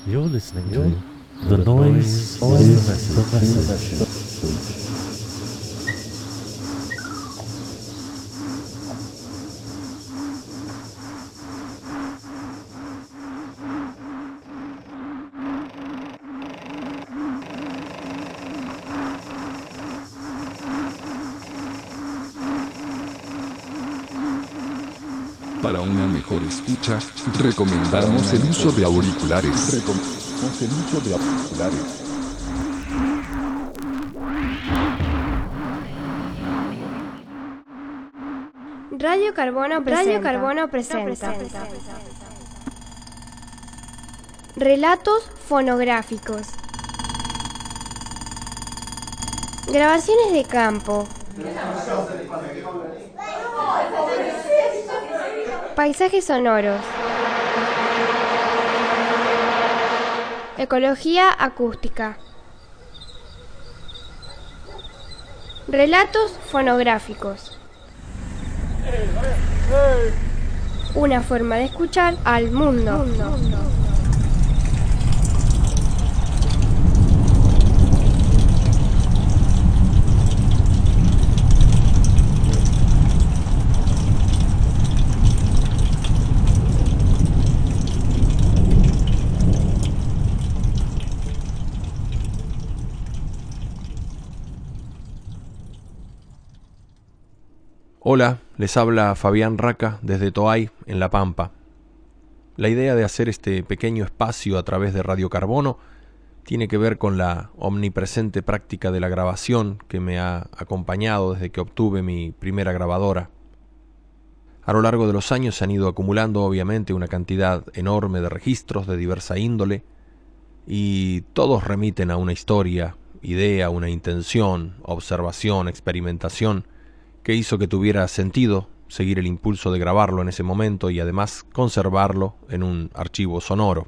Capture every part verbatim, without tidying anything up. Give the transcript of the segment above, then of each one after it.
You're listening to The Noise is the Message. Para una mejor escucha, recomendamos el uso de auriculares. Recomendamos el uso de auriculares. Radio Carbono presenta. Radio Carbono presenta. Relatos fonográficos. Grabaciones de campo. Paisajes sonoros. Ecología acústica. Relatos fonográficos. Una forma de escuchar al mundo. Hola, les habla Fabián Raca desde Toay, en La Pampa. La idea de hacer este pequeño espacio a través de Radio Carbono tiene que ver con la omnipresente práctica de la grabación que me ha acompañado desde que obtuve mi primera grabadora. A lo largo de los años se han ido acumulando obviamente una cantidad enorme de registros de diversa índole y todos remiten a una historia, idea, una intención, observación, experimentación que hizo que tuviera sentido seguir el impulso de grabarlo en ese momento y además conservarlo en un archivo sonoro.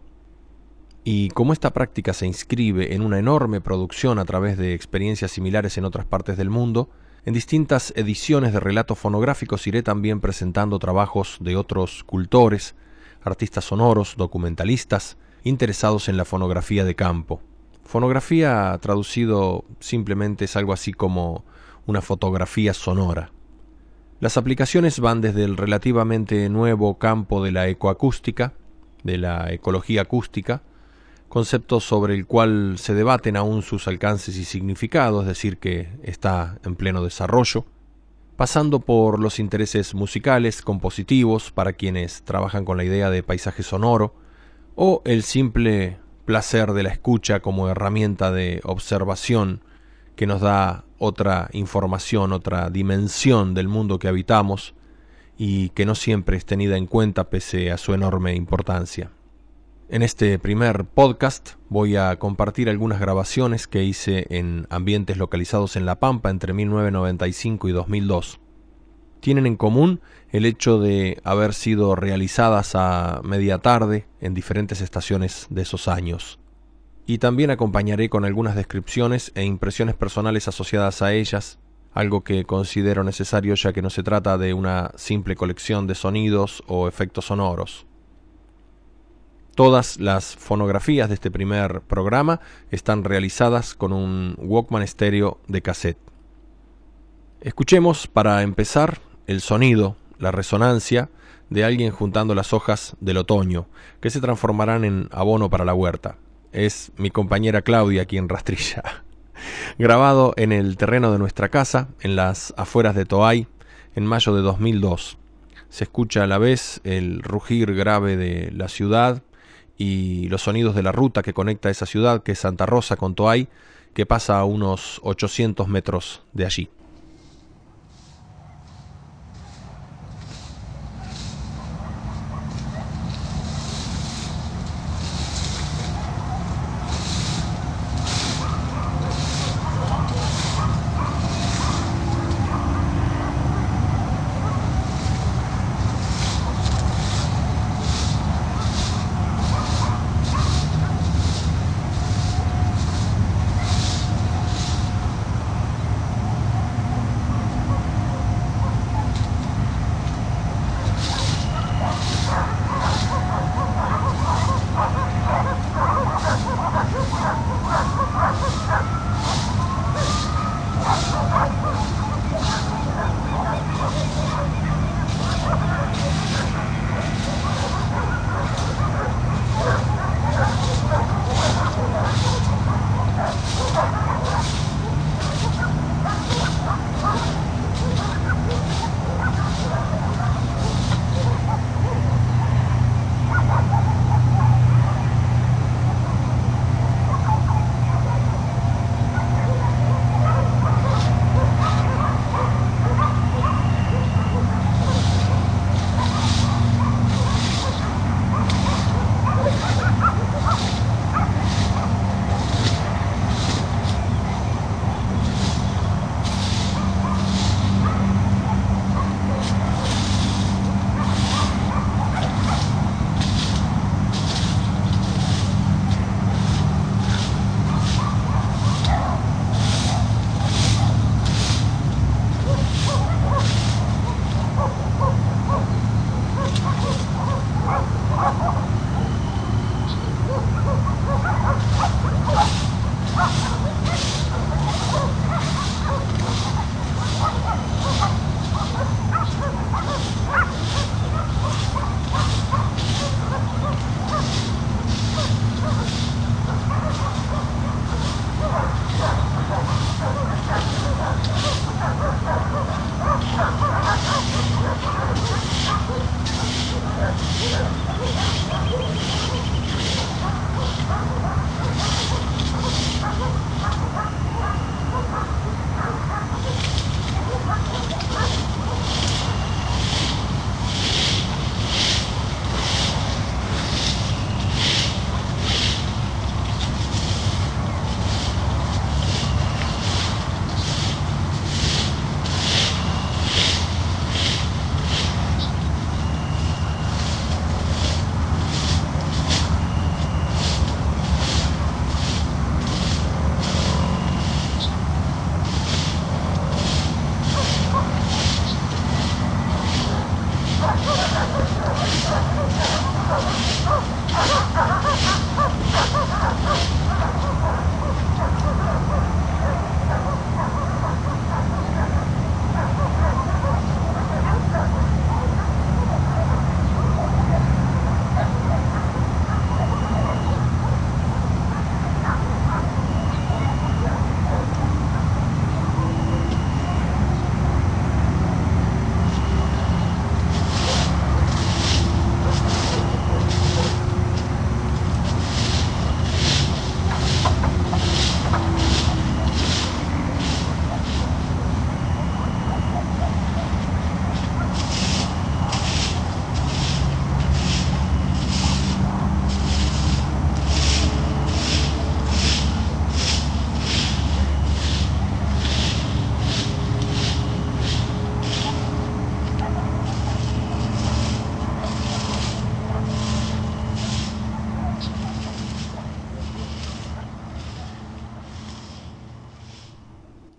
Y como esta práctica se inscribe en una enorme producción a través de experiencias similares en otras partes del mundo, en distintas ediciones de relatos fonográficos iré también presentando trabajos de otros cultores, artistas sonoros, documentalistas, interesados en la fonografía de campo. Fonografía, traducido simplemente, es algo así como una fotografía sonora. Las aplicaciones van desde el relativamente nuevo campo de la ecoacústica, de la ecología acústica, concepto sobre el cual se debaten aún sus alcances y significados, es decir, que está en pleno desarrollo, pasando por los intereses musicales, compositivos, para quienes trabajan con la idea de paisaje sonoro, o el simple placer de la escucha como herramienta de observación que nos da otra información, otra dimensión del mundo que habitamos y que no siempre es tenida en cuenta pese a su enorme importancia. En este primer podcast voy a compartir algunas grabaciones que hice en ambientes localizados en La Pampa entre mil novecientos noventa y cinco y dos mil dos. Tienen en común el hecho de haber sido realizadas a media tarde en diferentes estaciones de esos años. Y también acompañaré con algunas descripciones e impresiones personales asociadas a ellas, algo que considero necesario ya que no se trata de una simple colección de sonidos o efectos sonoros. Todas las fonografías de este primer programa están realizadas con un Walkman estéreo de cassette. Escuchemos, para empezar, el sonido, la resonancia de alguien juntando las hojas del otoño, que se transformarán en abono para la huerta. Es mi compañera Claudia quien rastrilla. Grabado en el terreno de nuestra casa, en las afueras de Toay, en mayo de dos mil dos. Se escucha a la vez el rugir grave de la ciudad y los sonidos de la ruta que conecta esa ciudad, que es Santa Rosa, con Toay, que pasa a unos ochocientos metros de allí.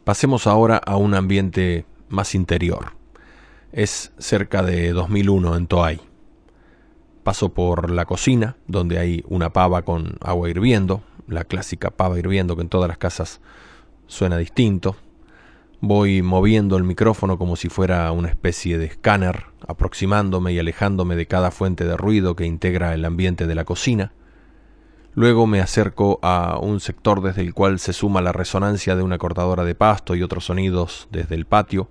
Pasemos ahora a un ambiente más interior. Es cerca de dos mil uno en Toay. Paso por la cocina, donde hay una pava con agua hirviendo, la clásica pava hirviendo que en todas las casas suena distinto. Voy moviendo el micrófono como si fuera una especie de escáner, aproximándome y alejándome de cada fuente de ruido que integra el ambiente de la cocina. Luego me acerco a un sector desde el cual se suma la resonancia de una cortadora de pasto y otros sonidos desde el patio.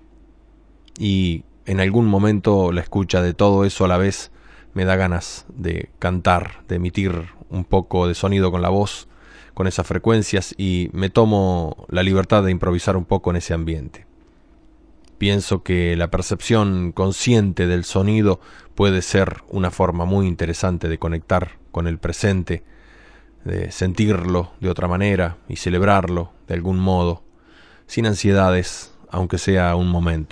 Y en algún momento la escucha de todo eso a la vez me da ganas de cantar, de emitir un poco de sonido con la voz, con esas frecuencias, y me tomo la libertad de improvisar un poco en ese ambiente. Pienso que la percepción consciente del sonido puede ser una forma muy interesante de conectar con el presente, de sentirlo de otra manera y celebrarlo de algún modo, sin ansiedades, aunque sea un momento.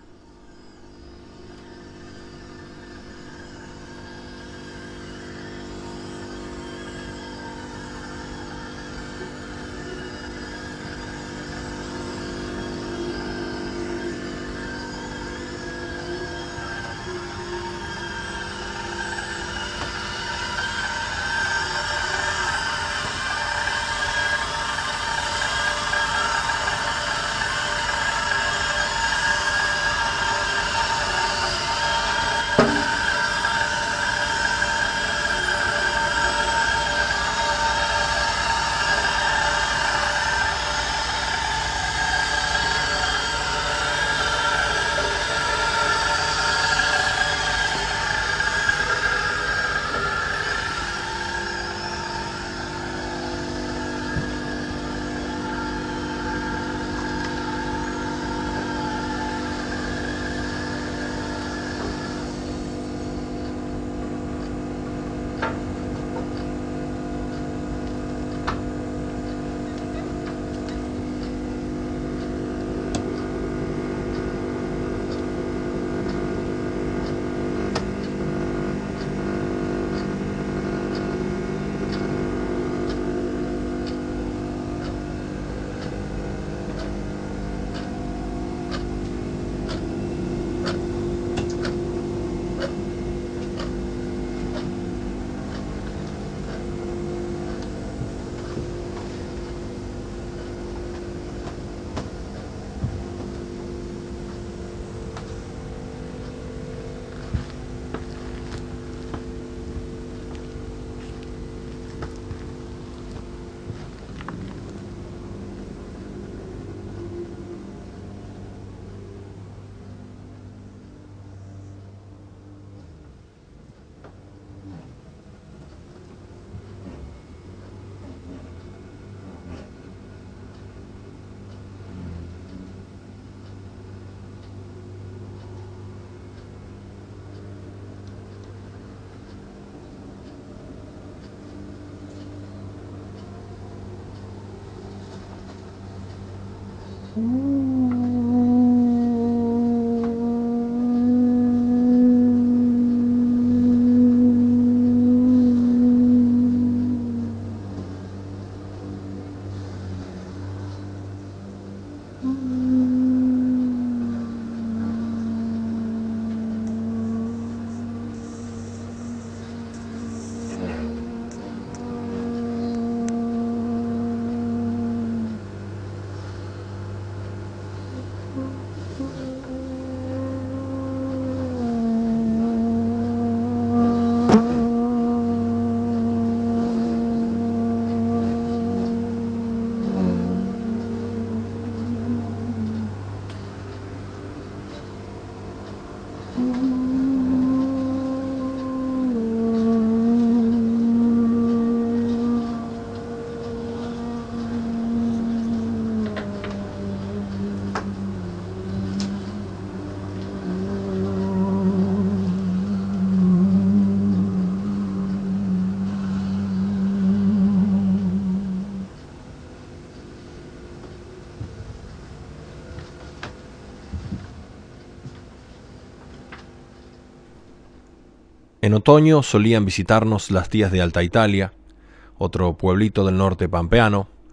En otoño solían visitarnos las tías de Alta Italia, otro pueblito del norte pampeano,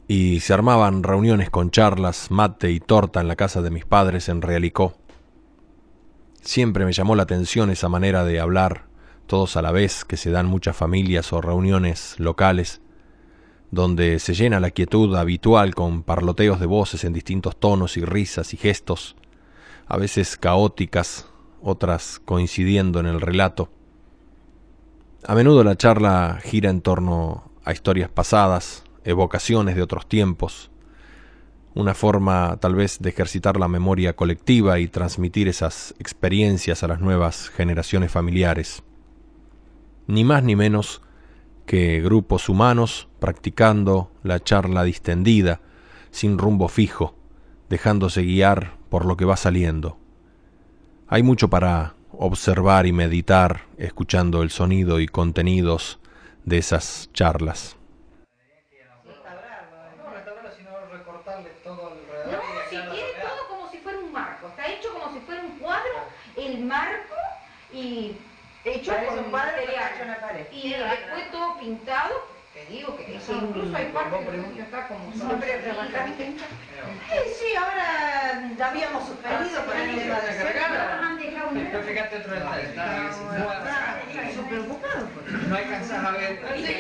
y se armaban reuniones con charlas, mate y torta en la casa de mis padres en Realicó. Siempre me llamó la atención esa manera de hablar todos a la vez que se dan muchas familias o reuniones locales, donde se llena la quietud habitual con parloteos de voces en distintos tonos y risas y gestos, a veces caóticas, otras coincidiendo en el relato. A menudo la charla gira en torno a historias pasadas, evocaciones de otros tiempos, una forma tal vez de ejercitar la memoria colectiva y transmitir esas experiencias a las nuevas generaciones familiares. Ni más ni menos que grupos humanos practicando la charla distendida, sin rumbo fijo, dejándose guiar por lo que va saliendo. Hay mucho para observar y meditar escuchando el sonido y contenidos de esas charlas. El marco y hecho con material y después todo pintado, te digo que sí, incluso hay partes que está como siempre trabajante. Sí, ahora habíamos suspendido por el tema de han dejado un pero fíjate otro detalle, está súper ocupado. No alcanzas a ver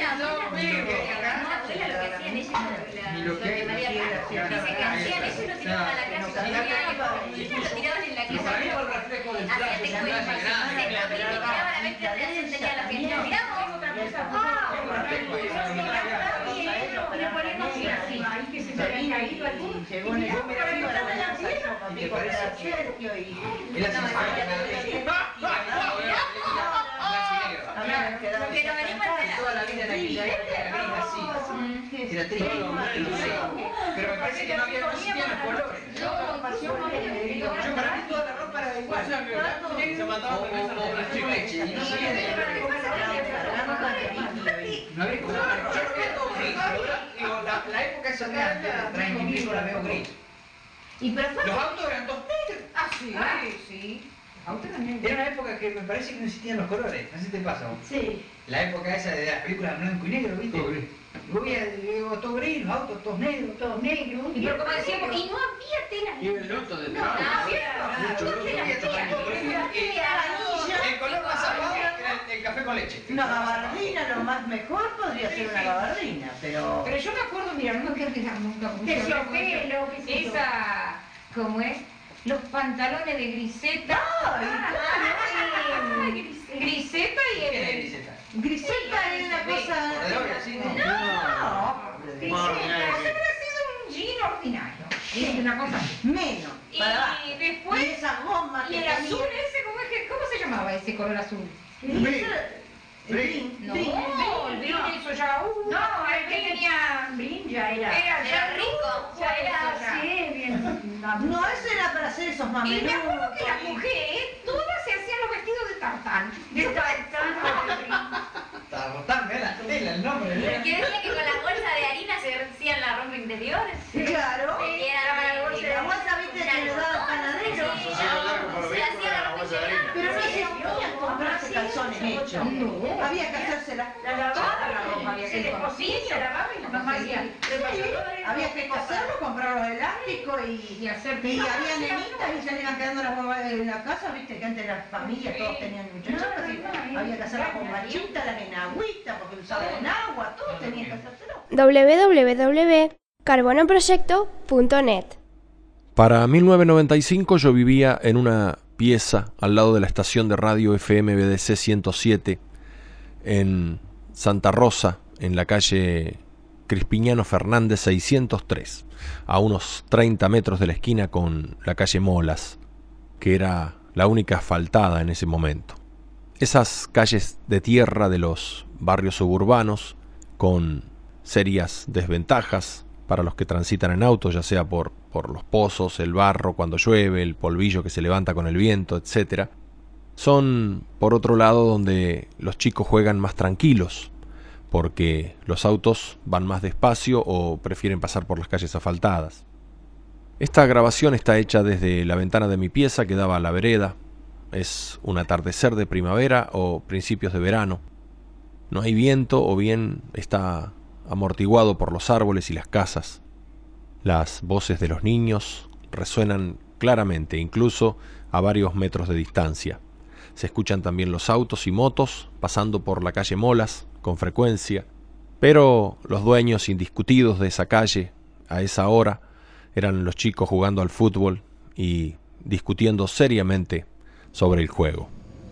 ni lo que dice que hacían eso y lo tiraban a la casa, lo tiraban en la casa. Era triste, pero me parece que no había los colores. Yo para mí toda la ropa era igual. Se mataba con esa leche. No había color. Yo lo veo todo gris. Digo, la época esa de antes, treinta y pico, la veo gris. Los autos eran dos negros. Ah, sí, sí. Era una época que me parece que no existían los colores. ¿Así te pasa? Sí. La época esa de las películas blanco y negro, ¿viste? Todo gris. Digo, todo gris, los autos todos negros, todos negros. Y pero como decíamos, y no había tela. Y el luto de tela. No, mucho luto. El color más apagado era el café con leche. Una gabardina, lo más mejor podría ser una gabardina, pero... Pero yo me acuerdo, mira, no me quiero quedar nunca mucho. Terciopelo, esa... ¿Cómo es? Los pantalones de Griseta. Ay, Griseta y el... Griseta. Griseta es una cosa... No, Griseta siempre ha sido un jean ordinario. Es una cosa menos. Y después... Y esa goma que... Y el azul ese, ¿cómo, es que, ¿cómo se llamaba ese color azul? Brin. No, el Brin eso ya... Uh, no, el que tenía... Brin ya era... Era, era rico. Ya era así, bien... No, eso era para hacer esos mamelucos. Y me acuerdo que las mujeres todas se hacían los vestidos de tartán. De tartán. Tartán, mira la tela, el nombre. Porque decía que con la bolsa de harina se hacían la ropa interior. Claro. Y era la bolsa de harina. ¿Vos viste que le daba panadero? Se hacía la ropa interior. Pero no se podían comprarse calzones hechos. No. Había que hacerse la lavada, la ropa. Había que coser, se lavaba y no hacía. Había que coserlo, comprar los elásticos y hacer. Y había nenitas y se le iban quedando las bombas en la casa, viste que antes las familias todos tenían muchachitas y había que hacer las bombachitas, las enagüitas, porque usaban agua, todo tenía que hacérselo. doble u doble u doble u punto carbono proyecto punto net. Para mil novecientos noventa y cinco yo vivía en una pieza al lado de la estación de radio F M B D C ciento siete en Santa Rosa, en la calle Crispiniano Fernández seiscientos tres, a unos treinta metros de la esquina con la calle Molas, que era la única asfaltada en ese momento. Esas calles de tierra de los barrios suburbanos, con serias desventajas para los que transitan en auto, ya sea por, por los pozos, el barro cuando llueve, el polvillo que se levanta con el viento, etcétera, son, por otro lado, donde los chicos juegan más tranquilos, porque los autos van más despacio o prefieren pasar por las calles asfaltadas. Esta grabación está hecha desde la ventana de mi pieza que daba a la vereda. Es un atardecer de primavera o principios de verano. No hay viento o bien está amortiguado por los árboles y las casas. Las voces de los niños resuenan claramente, incluso a varios metros de distancia. Se escuchan también los autos y motos pasando por la calle Molas con frecuencia, pero los dueños indiscutidos de esa calle a esa hora eran los chicos jugando al fútbol y discutiendo seriamente sobre el juego.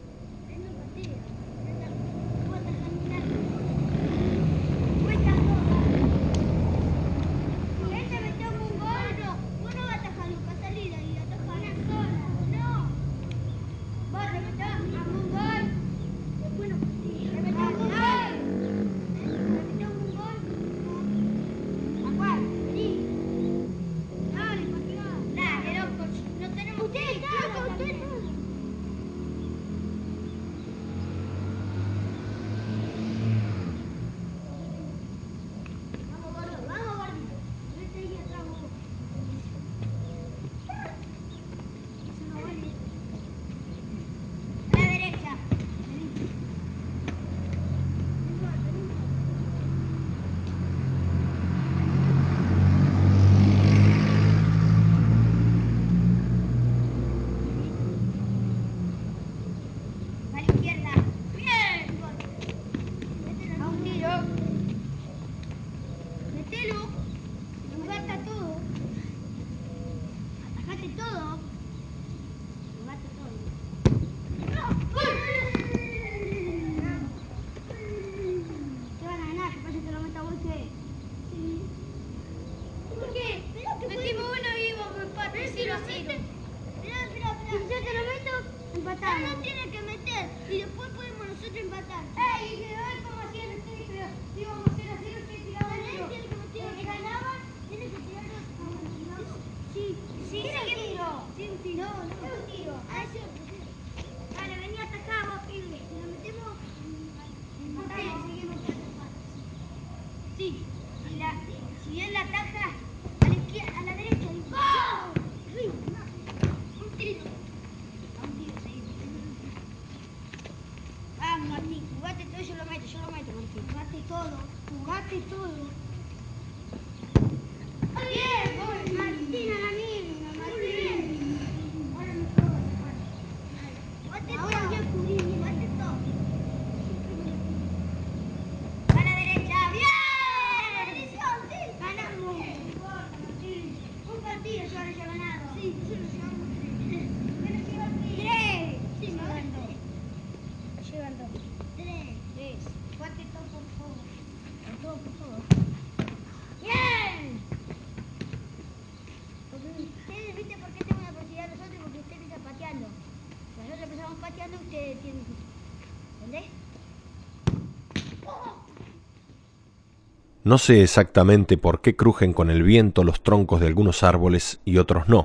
No sé exactamente por qué crujen con el viento los troncos de algunos árboles y otros no,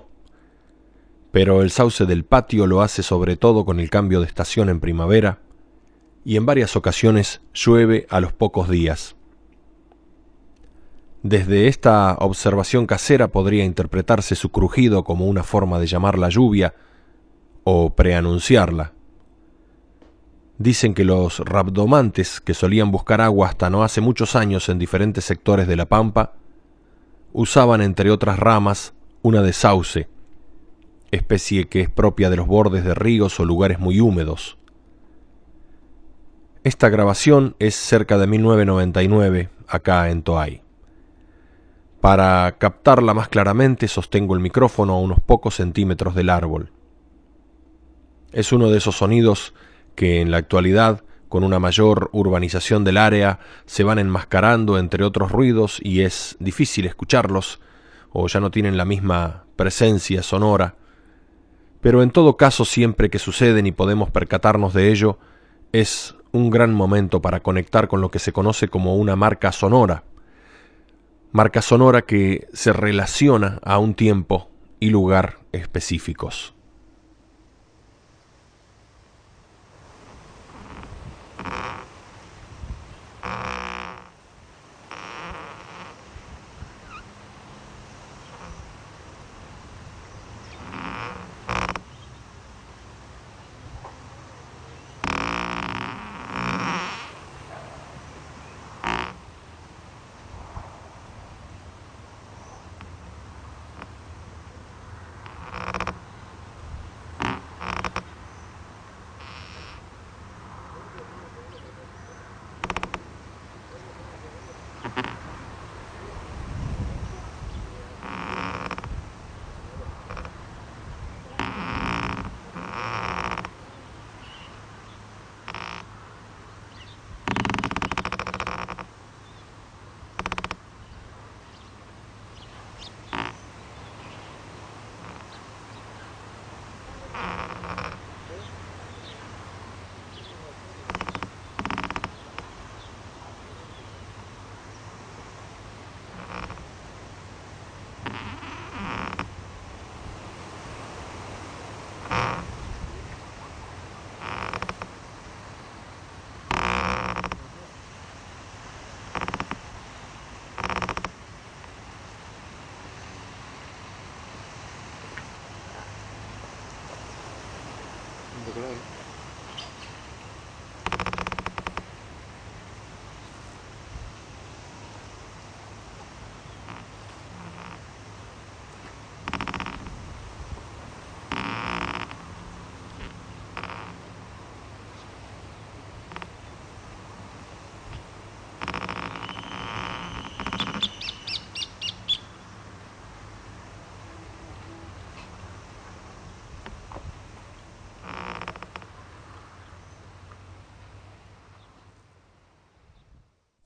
pero el sauce del patio lo hace sobre todo con el cambio de estación en primavera, y en varias ocasiones llueve a los pocos días. Desde esta observación casera podría interpretarse su crujido como una forma de llamar la lluvia o preanunciarla. Dicen que los rabdomantes, que solían buscar agua hasta no hace muchos años en diferentes sectores de la pampa, usaban entre otras ramas una de sauce, especie que es propia de los bordes de ríos o lugares muy húmedos. Esta grabación es cerca de mil novecientos noventa y nueve, acá en Toay. Para captarla más claramente sostengo el micrófono a unos pocos centímetros del árbol. Es uno de esos sonidos que en la actualidad, con una mayor urbanización del área, se van enmascarando entre otros ruidos y es difícil escucharlos, o ya no tienen la misma presencia sonora. Pero en todo caso, siempre que suceden y podemos percatarnos de ello, es un gran momento para conectar con lo que se conoce como una marca sonora. Marca sonora que se relaciona a un tiempo y lugar específicos.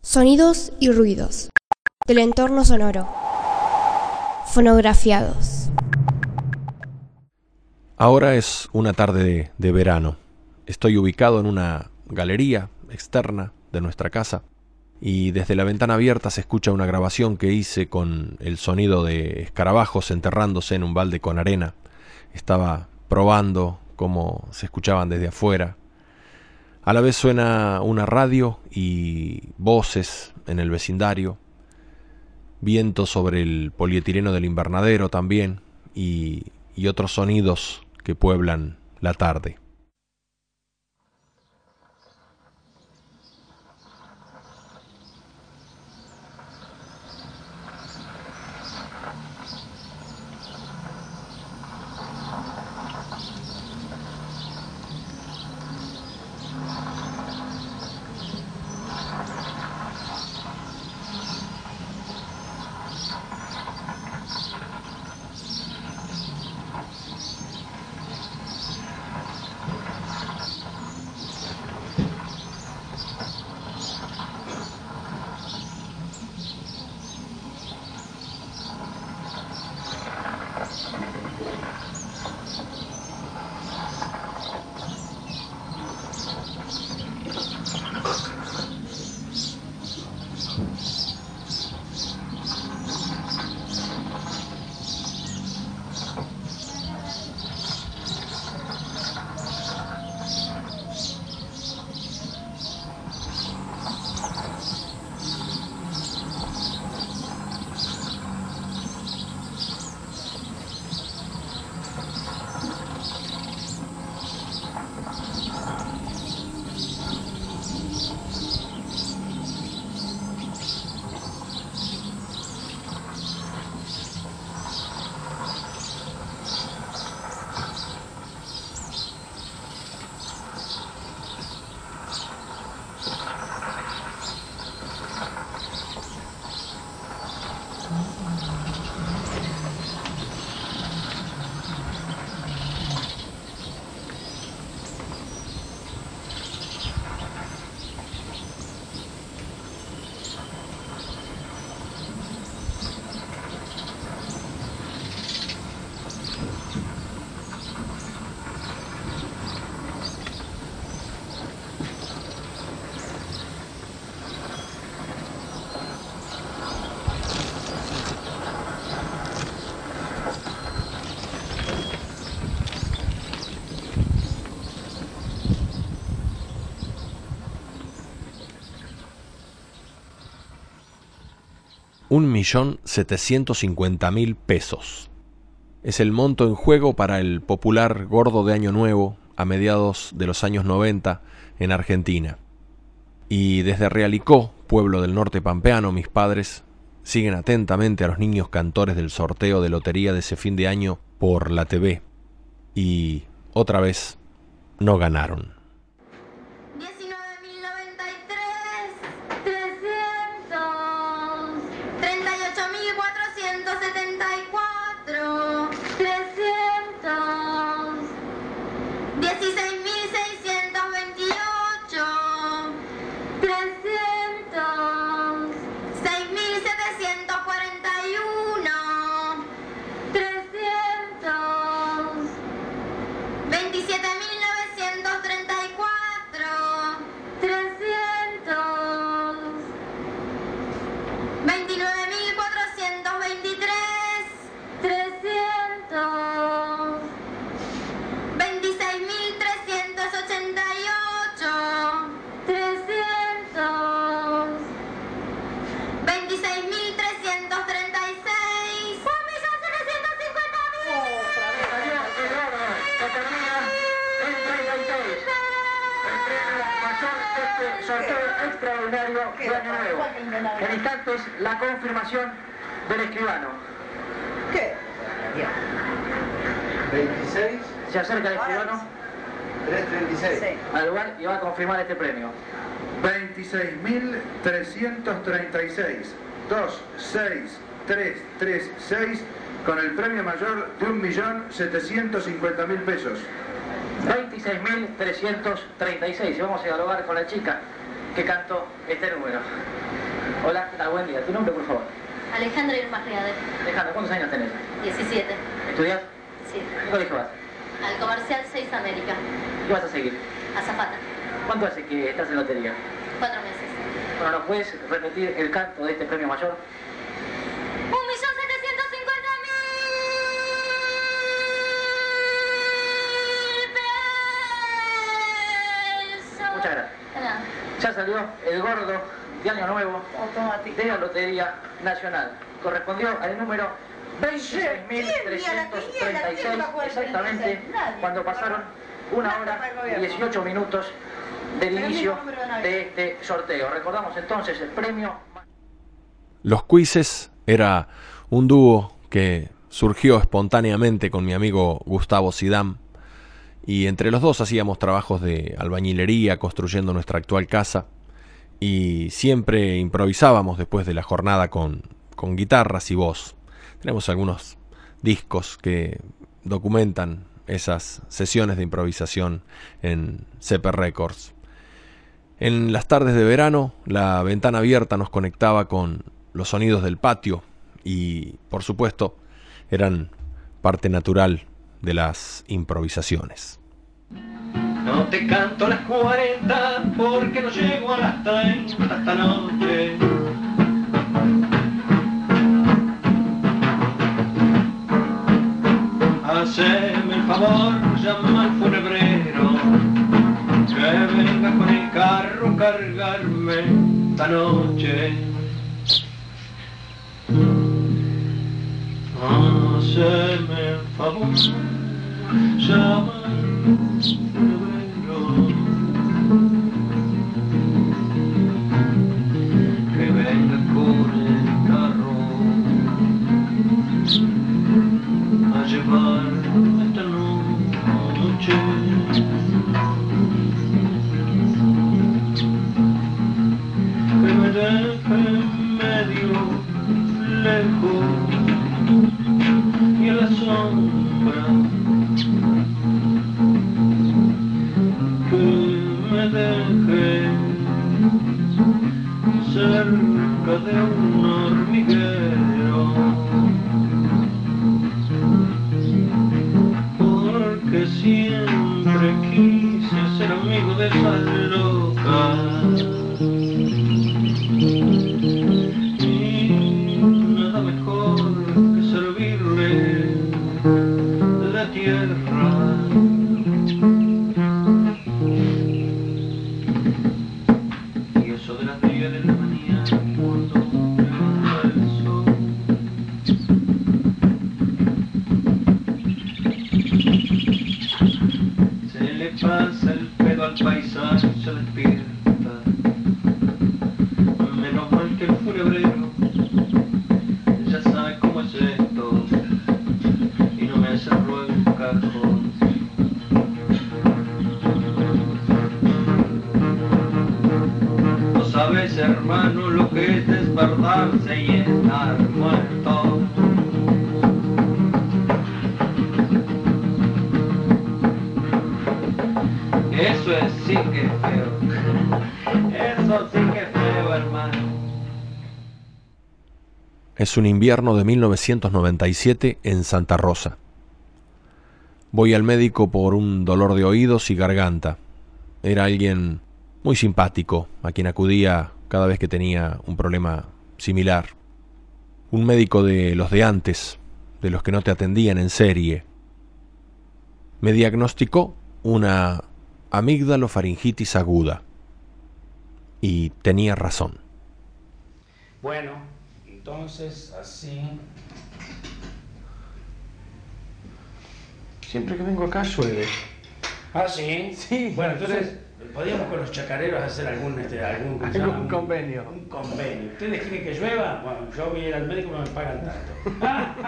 Sonidos y ruidos del entorno sonoro, fonografiados. Ahora es una tarde de, de verano. Estoy ubicado en una galería externa de nuestra casa y desde la ventana abierta se escucha una grabación que hice con el sonido de escarabajos enterrándose en un balde con arena. Estaba probando cómo se escuchaban desde afuera. A la vez suena una radio y voces en el vecindario, viento sobre el polietileno del invernadero también y, y otros sonidos que pueblan la tarde. Un millón setecientos cincuenta mil pesos. Es el monto en juego para el popular gordo de Año Nuevo a mediados de los años noventa en Argentina. Y desde Realicó, pueblo del norte pampeano, mis padres siguen atentamente a los niños cantores del sorteo de lotería de ese fin de año por la T V. Y otra vez no ganaron. En instantes, la confirmación del escribano. ¿Qué? veintiséis. Se acerca el escribano. trescientos treinta y seis. Sí. Al lugar y va a confirmar este premio. veintiséis mil trescientos treinta y seis. dos seis tres tres seis con el premio mayor de un millón setecientos cincuenta mil pesos. veintiséis mil trescientos treinta y seis. Y vamos a dialogar con la chica que cantó este número. Hola, ¿qué tal? Buen día. ¿Tu nombre, por favor? Alejandra Irma Riader, Alejandra, ¿cuántos años tenés? diecisiete. ¿Estudias? Sí. ¿Qué colegio vas? Al comercial seis América. ¿Qué vas a seguir? Azafata. ¿Cuánto hace que estás en lotería? Cuatro meses. Bueno, ¿nos puedes repetir el canto de este premio mayor? Un millón setecientos cincuenta mil pesos. Muchas gracias. De nada. Ya salió el gordo de Año Nuevo de la Lotería Nacional. Correspondió al número veintiséis mil trescientos treinta y seis, exactamente cuando pasaron una hora y dieciocho minutos del inicio de este sorteo. Recordamos entonces el premio. Los Quizzes era un dúo que surgió espontáneamente con mi amigo Gustavo Sidam, y entre los dos hacíamos trabajos de albañilería construyendo nuestra actual casa, y siempre improvisábamos después de la jornada con, con guitarras y voz. Tenemos algunos discos que documentan esas sesiones de improvisación en C P Records. En las tardes de verano, la ventana abierta nos conectaba con los sonidos del patio y, por supuesto, eran parte natural de las improvisaciones. No te canto las cuarenta porque no llego a las treinta esta noche. Haceme el favor, llama al funebrero que venga con el carro a cargarme esta noche. Haceme el favor, llama al funebrero que venga con el carro a llevar esta noche. Que me deje medio lejos y a la sombra, que me deje cerca de un hormiguero, porque siempre quise ser amigo de esas locas. Y nada mejor que servirle la tierra. Y eso de las diez de la mañana cuando levanta el sol, se le pasa el pedo al paisaje y se despierta. Menos mal que el funebrero ya sabe cómo es esto y no me cerró el cajón. No sabes, hermano, lo que es desbardarse y estar muerto. Eso es sí que es feo. Eso sí que es feo, hermano. Es un invierno de mil novecientos noventa y siete en Santa Rosa. Voy al médico por un dolor de oídos y garganta. Era alguien muy simpático, a quien acudía cada vez que tenía un problema similar. Un médico de los de antes, de los que no te atendían en serie. Me diagnosticó una amígdalofaringitis aguda. Y tenía razón. Bueno, entonces así... Siempre que vengo acá llueve. ¿Ah, sí? Sí. Bueno, entonces podríamos con los chacareros hacer algún, este, algún, ¿cómo se llama? Algún convenio. Un convenio. ¿Ustedes quieren que llueva? Bueno, yo voy a ir al médico y no me pagan tanto.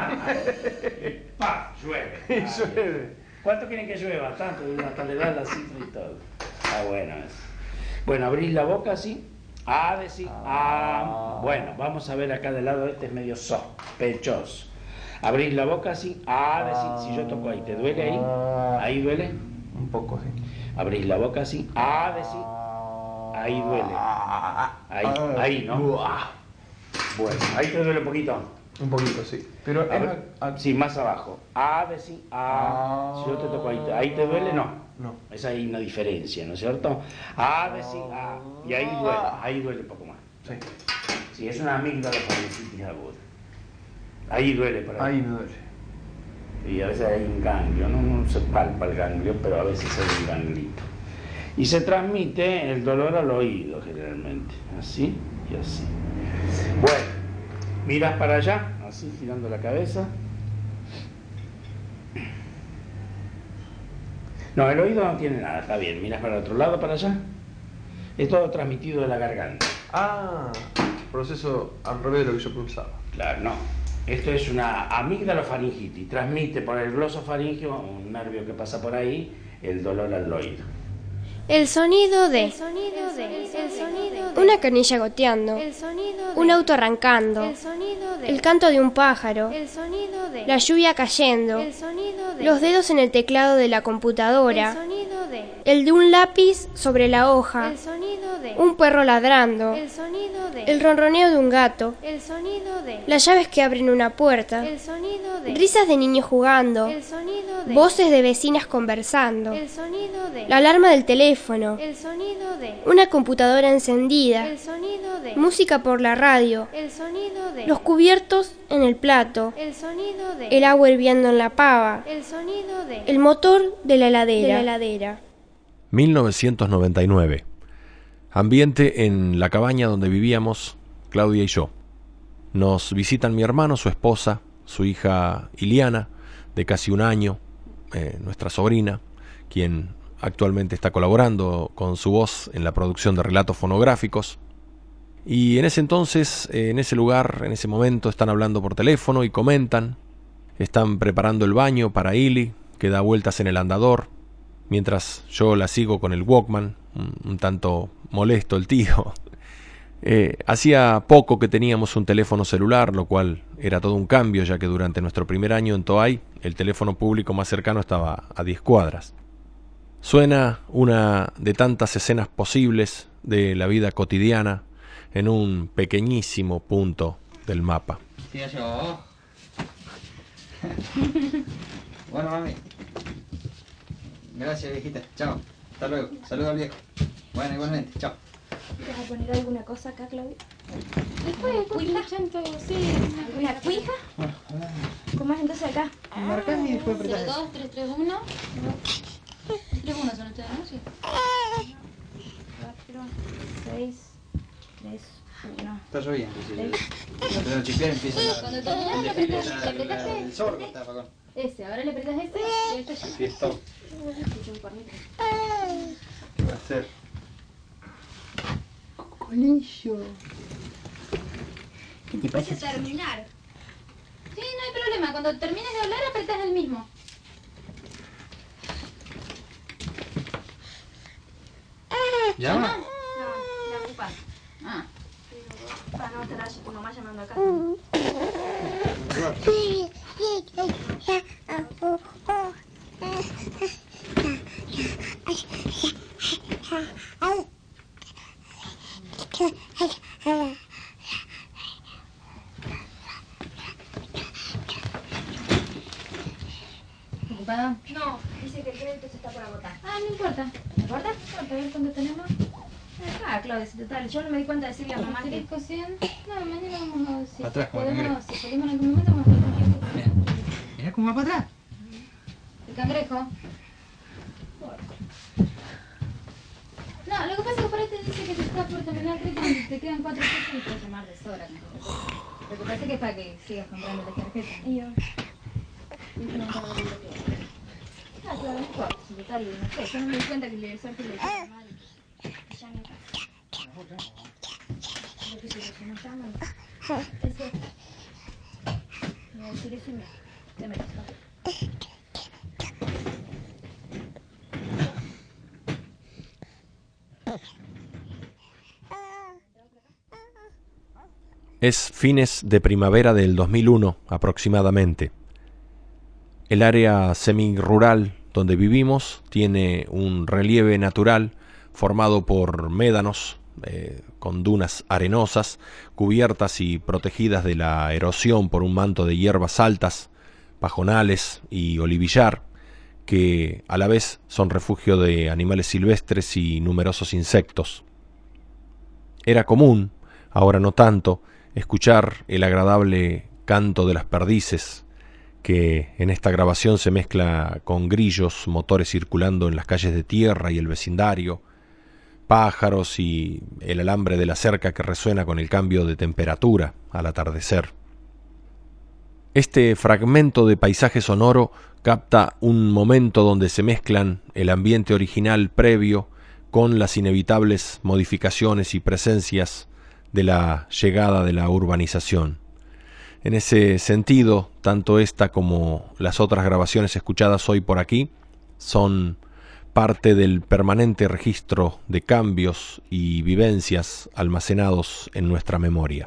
¡Pah! Llueve. Ah, Llueve. ¿Cuánto quieren que llueva? Tanto, hasta le dan la cifra y todo. Ah, bueno eso. Bueno, abrís la boca así. Ah, decir. Ah. Bueno, vamos a ver acá del lado este es medio sospechoso. Abrís la boca así. Ah, decir. Si yo toco ahí, ¿te duele ahí? ¿Ahí duele? Un poco, sí. Abrís la boca así. Ah, decir. Ahí duele. Ahí, ahí, ¿no? Bueno, ahí te duele un poquito. Un poquito, sí. Pero A ver, a- sí, más abajo. A, de sí, A. Si yo te toco ahí, te- ahí te duele, no. No. Es ahí una diferencia, ¿no es cierto? A, de sí, A. Y ahí duele, ahí duele un poco más. Sí. Sí, es una amígdala faringitis aguda. Ahí duele para Ahí me duele. Y a veces hay un ganglio, no, no se palpa el ganglio, pero a veces hay un ganglito. Y se transmite el dolor al oído generalmente, así y así. Bueno, miras para allá, así girando la cabeza. No, el oído no tiene nada, está bien. Miras para el otro lado, para allá. Es todo transmitido de la garganta. Ah, proceso al revés de lo que yo pensaba. Claro, no. Esto es una amígdalofaringitis. Transmite por el glosofaringio, un nervio que pasa por ahí, el dolor al oído. El sonido de. El sonido de. El sonido de. Una canilla goteando. El sonido de. Un auto arrancando. El sonido de. El canto de un pájaro. El sonido de. La lluvia cayendo. El sonido de. Los dedos en el teclado de la computadora. El sonido de. El de un lápiz sobre la hoja. El sonido de. Un perro ladrando. El sonido de. El ronroneo de un gato. El sonido de. Las llaves que abren una puerta. El sonido de. Risas de niños jugando. El sonido de. Voces de vecinas conversando. El sonido de. La alarma del teléfono. El sonido de. Una computadora encendida. El sonido de. Música por la radio. El sonido de. Los cubiertos en el plato. El sonido de. El agua hirviendo en la pava. El sonido de. El motor de la heladera. De la heladera. mil novecientos noventa y nueve. Ambiente en la cabaña donde vivíamos Claudia y yo. Nos visitan mi hermano, su esposa, su hija Iliana, de casi un año, eh, nuestra sobrina, quien actualmente está colaborando con su voz en la producción de relatos fonográficos. Y en ese entonces, eh, en ese lugar, en ese momento, están hablando por teléfono y comentan. Están preparando el baño para Ili, que da vueltas en el andador, mientras yo la sigo con el Walkman, un, un tanto molesto el tío. Eh, hacía poco que teníamos un teléfono celular, lo cual era todo un cambio, ya que durante nuestro primer año en Toay, el teléfono público más cercano estaba a diez cuadras. Suena una de tantas escenas posibles de la vida cotidiana en un pequeñísimo punto del mapa. Tía yo. Bueno, mami. Gracias, viejita. Chao. Hasta luego. Saludos al viejo. Bueno, igualmente. Chao. ¿Vas a poner alguna cosa acá, Claudia? Después, ¿Cuija? Sí. ¿Una cuija? Bueno, ¿Cómo es entonces acá? marcas y después apretás. cero dos tres tres uno. tres tres uno son ustedes, ¿no? Sí. cuatro, seis, tres, uno. Está lloviendo. Pero el chipiar empieza a... Cuando terminas, le apretas, le apretas El este. sorbo está para acá. Ese, ahora le apretas este y este ya. Fiestón. Escucha un cuernito. ¿Qué va a hacer? Cocolillo. ¿Qué te pasa? Terminar. Sí, no hay problema. Cuando termines de hablar, apretas el mismo. ¿Llama? No, la ocupa. Ah. Para no estar allí, tu mamá llamando acá. ¿Ocupada? No, dice que el crédito se está por agotar. Ah, no importa. ¿No importa? A ver cuánto tenemos. Ah, Claudia, si total, yo no me di cuenta de decirle a mamá que... cinco, cien. No, mañana vamos a ver si Atrás, como podemos, cangrejo. si podemos en algún momento vamos a hacer un tiempo. Mira. Mira cómo va para atrás. El cangrejo. No, lo que pasa es que por ahí te dice que te está por terminar el crédito y te quedan cuatro pesos y puedes llamar de sobra. Lo que pasa es que es para que sigas comprando la tarjeta. Y yo... No, no, no, no, no. Ah, claro, no importa, si total, no sé, yo no me di cuenta que le suerte le llama mal y que llame acá. Yo qué sé, si no llaman, eso... Me voy a decir eso y me... te metes, ¿no? Es fines de primavera del dos mil uno aproximadamente. El área semi-rural donde vivimos tiene un relieve natural formado por médanos, eh, con dunas arenosas, cubiertas y protegidas de la erosión por un manto de hierbas altas, pajonales y olivillar, que a la vez son refugio de animales silvestres y numerosos insectos. Era común, ahora no tanto, escuchar el agradable canto de las perdices, que en esta grabación se mezcla con grillos, motores circulando en las calles de tierra y el vecindario, pájaros y el alambre de la cerca que resuena con el cambio de temperatura al atardecer. Este fragmento de paisaje sonoro capta un momento donde se mezclan el ambiente original previo con las inevitables modificaciones y presencias de la llegada de la urbanización. En ese sentido, tanto esta como las otras grabaciones escuchadas hoy por aquí son parte del permanente registro de cambios y vivencias almacenados en nuestra memoria.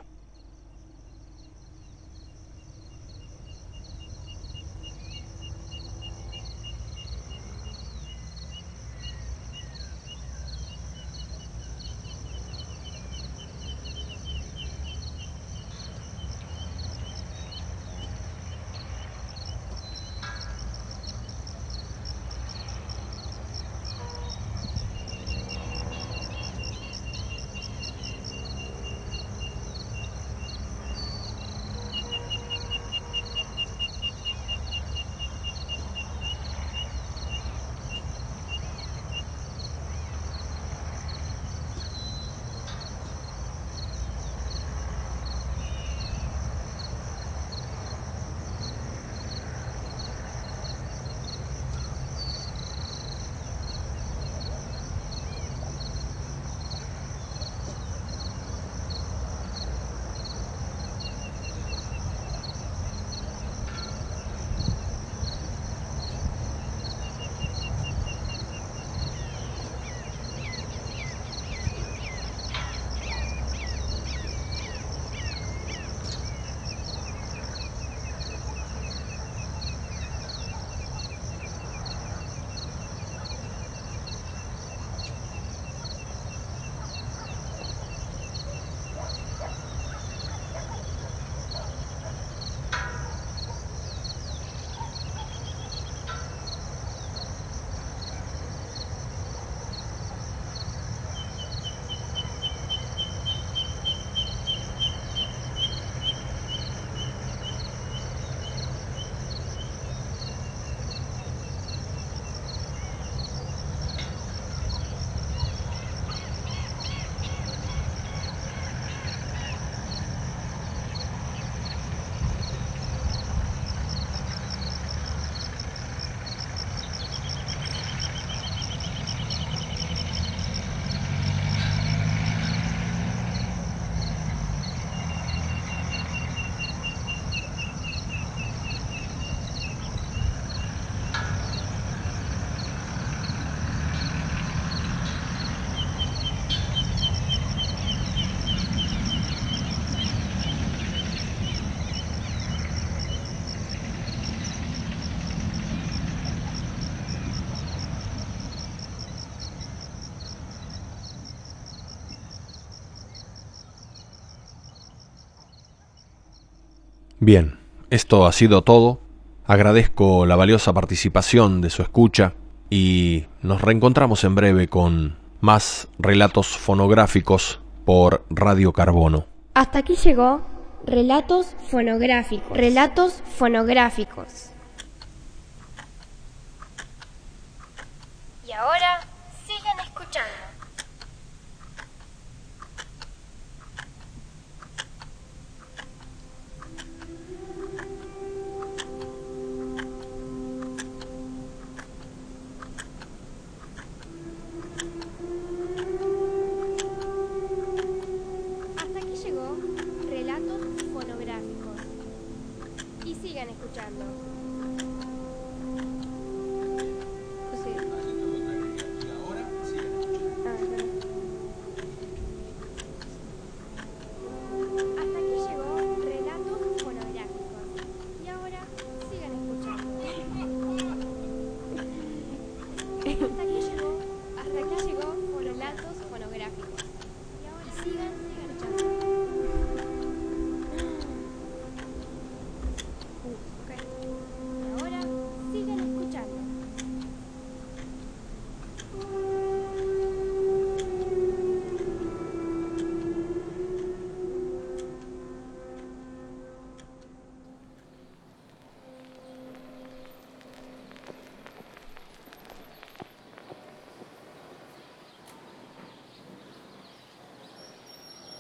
Bien, esto ha sido todo. Agradezco la valiosa participación de su escucha y nos reencontramos en breve con más relatos fonográficos por Radio Carbono. Hasta aquí llegó Relatos Fonográficos. Relatos Fonográficos. Y ahora sigan escuchando. Hasta aquí llegó Relatos Fonográficos. Y sigan escuchando. Hasta aquí llegó Relatos Fonográficos. Y ahora sigan escuchando. Hasta aquí llegó, hasta aquí llegó Relatos Fonográficos.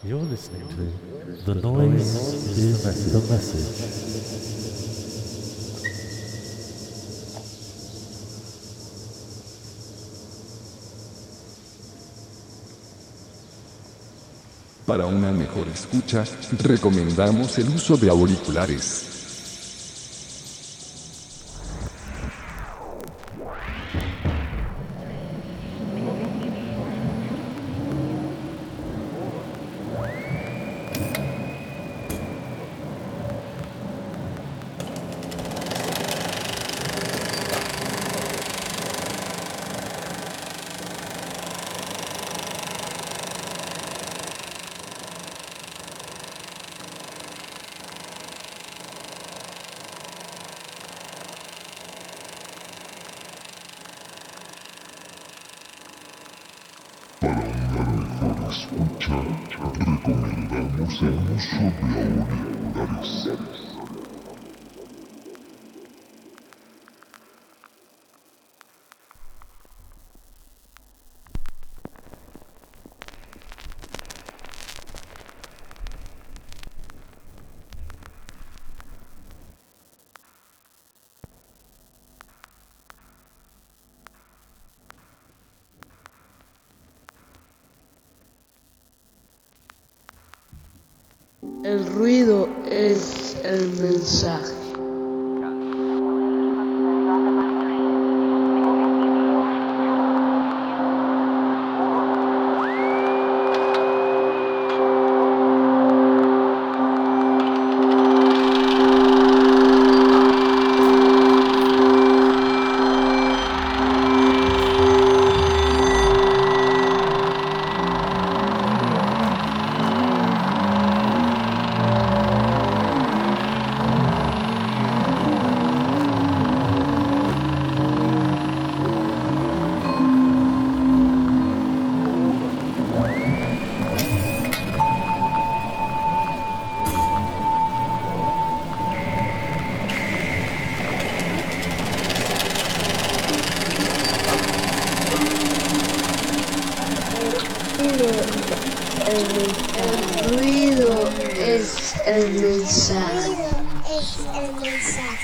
You're listening to The Noise is the Message. Para una mejor escucha, recomendamos el uso de auriculares. Escucha, recomendamos el uso de auriculares. El ruido es el mensaje. El ruido es el mensaje. Es el mensaje.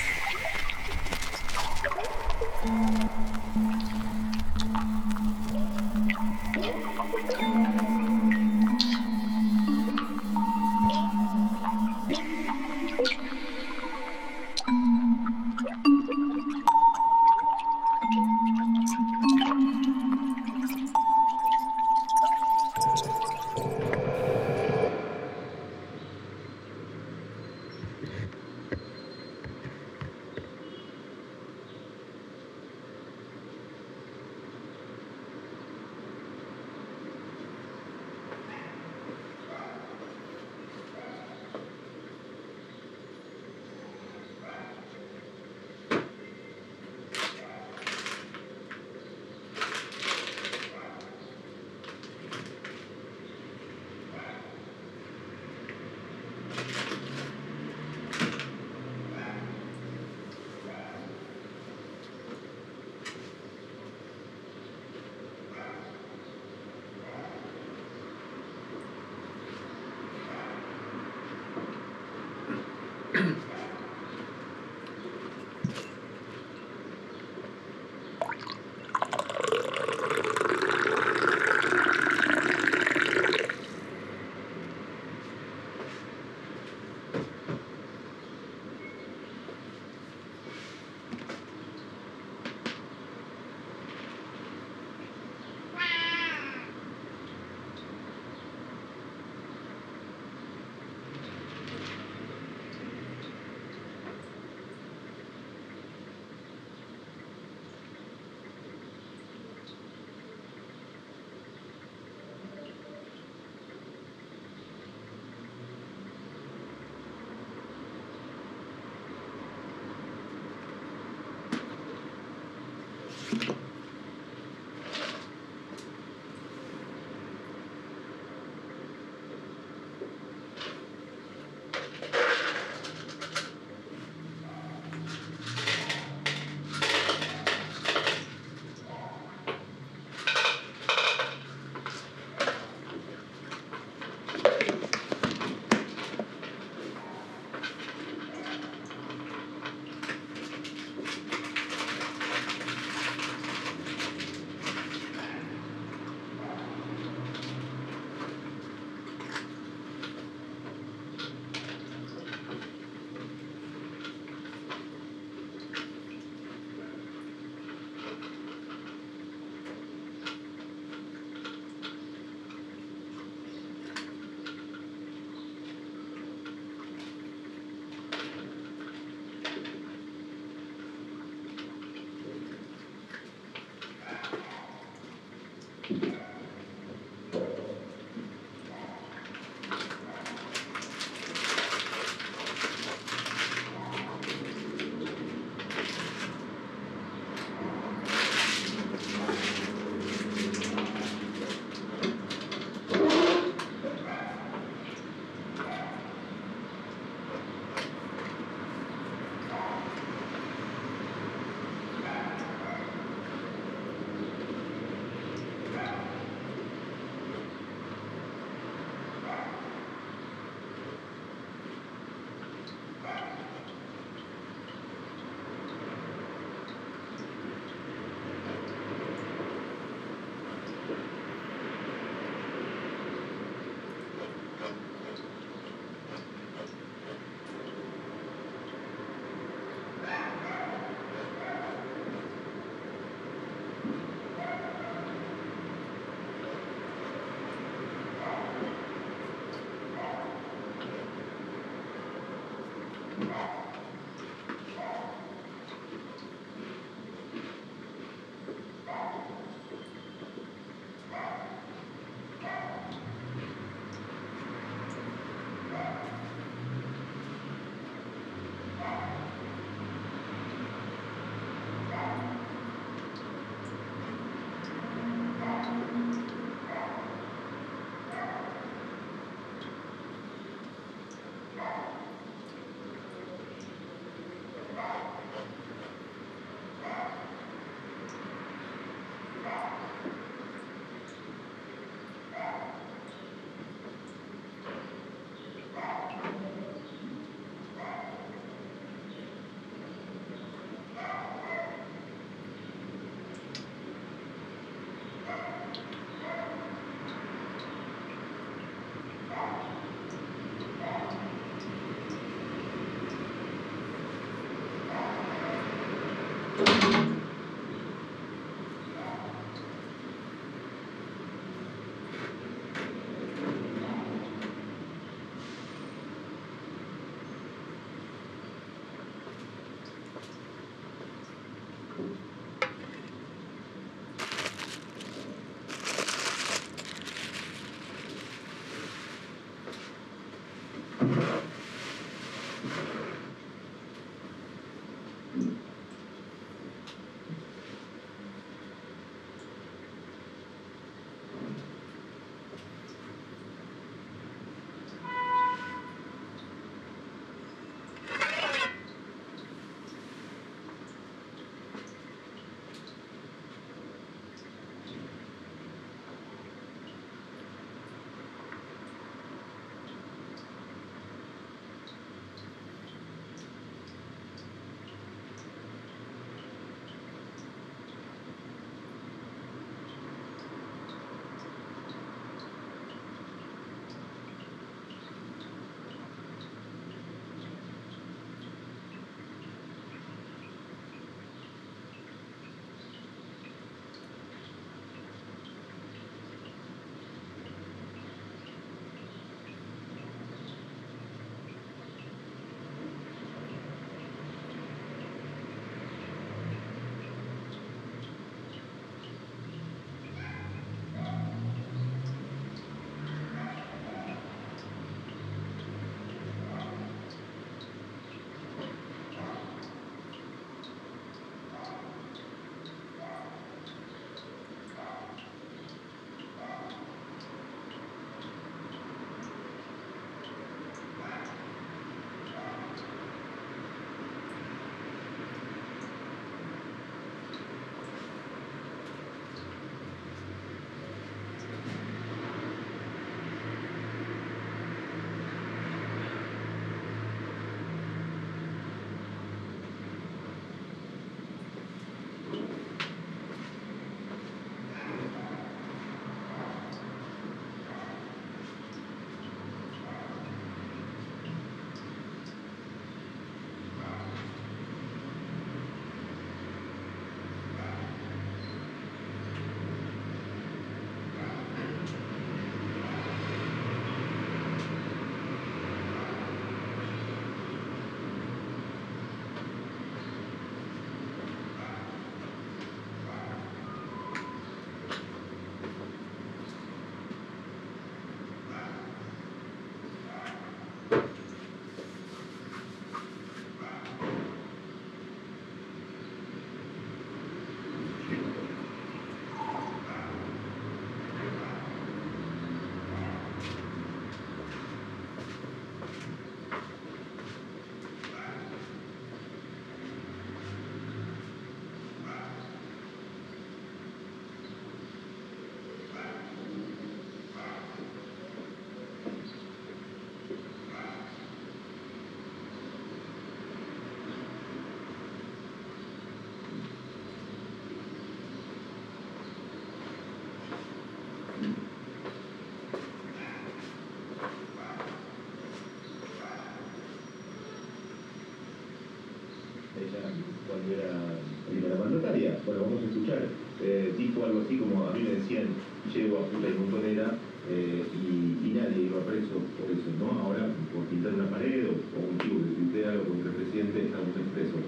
volver a ir a la mandataria. Bueno, vamos a escuchar. Eh, dijo algo así como, a mí me decían, llego a puta y montonera eh, y, y nadie iba preso por eso, ¿no? Ahora, por pintar una pared o, o un chico que tuitea algo contra el presidente, estamos presos.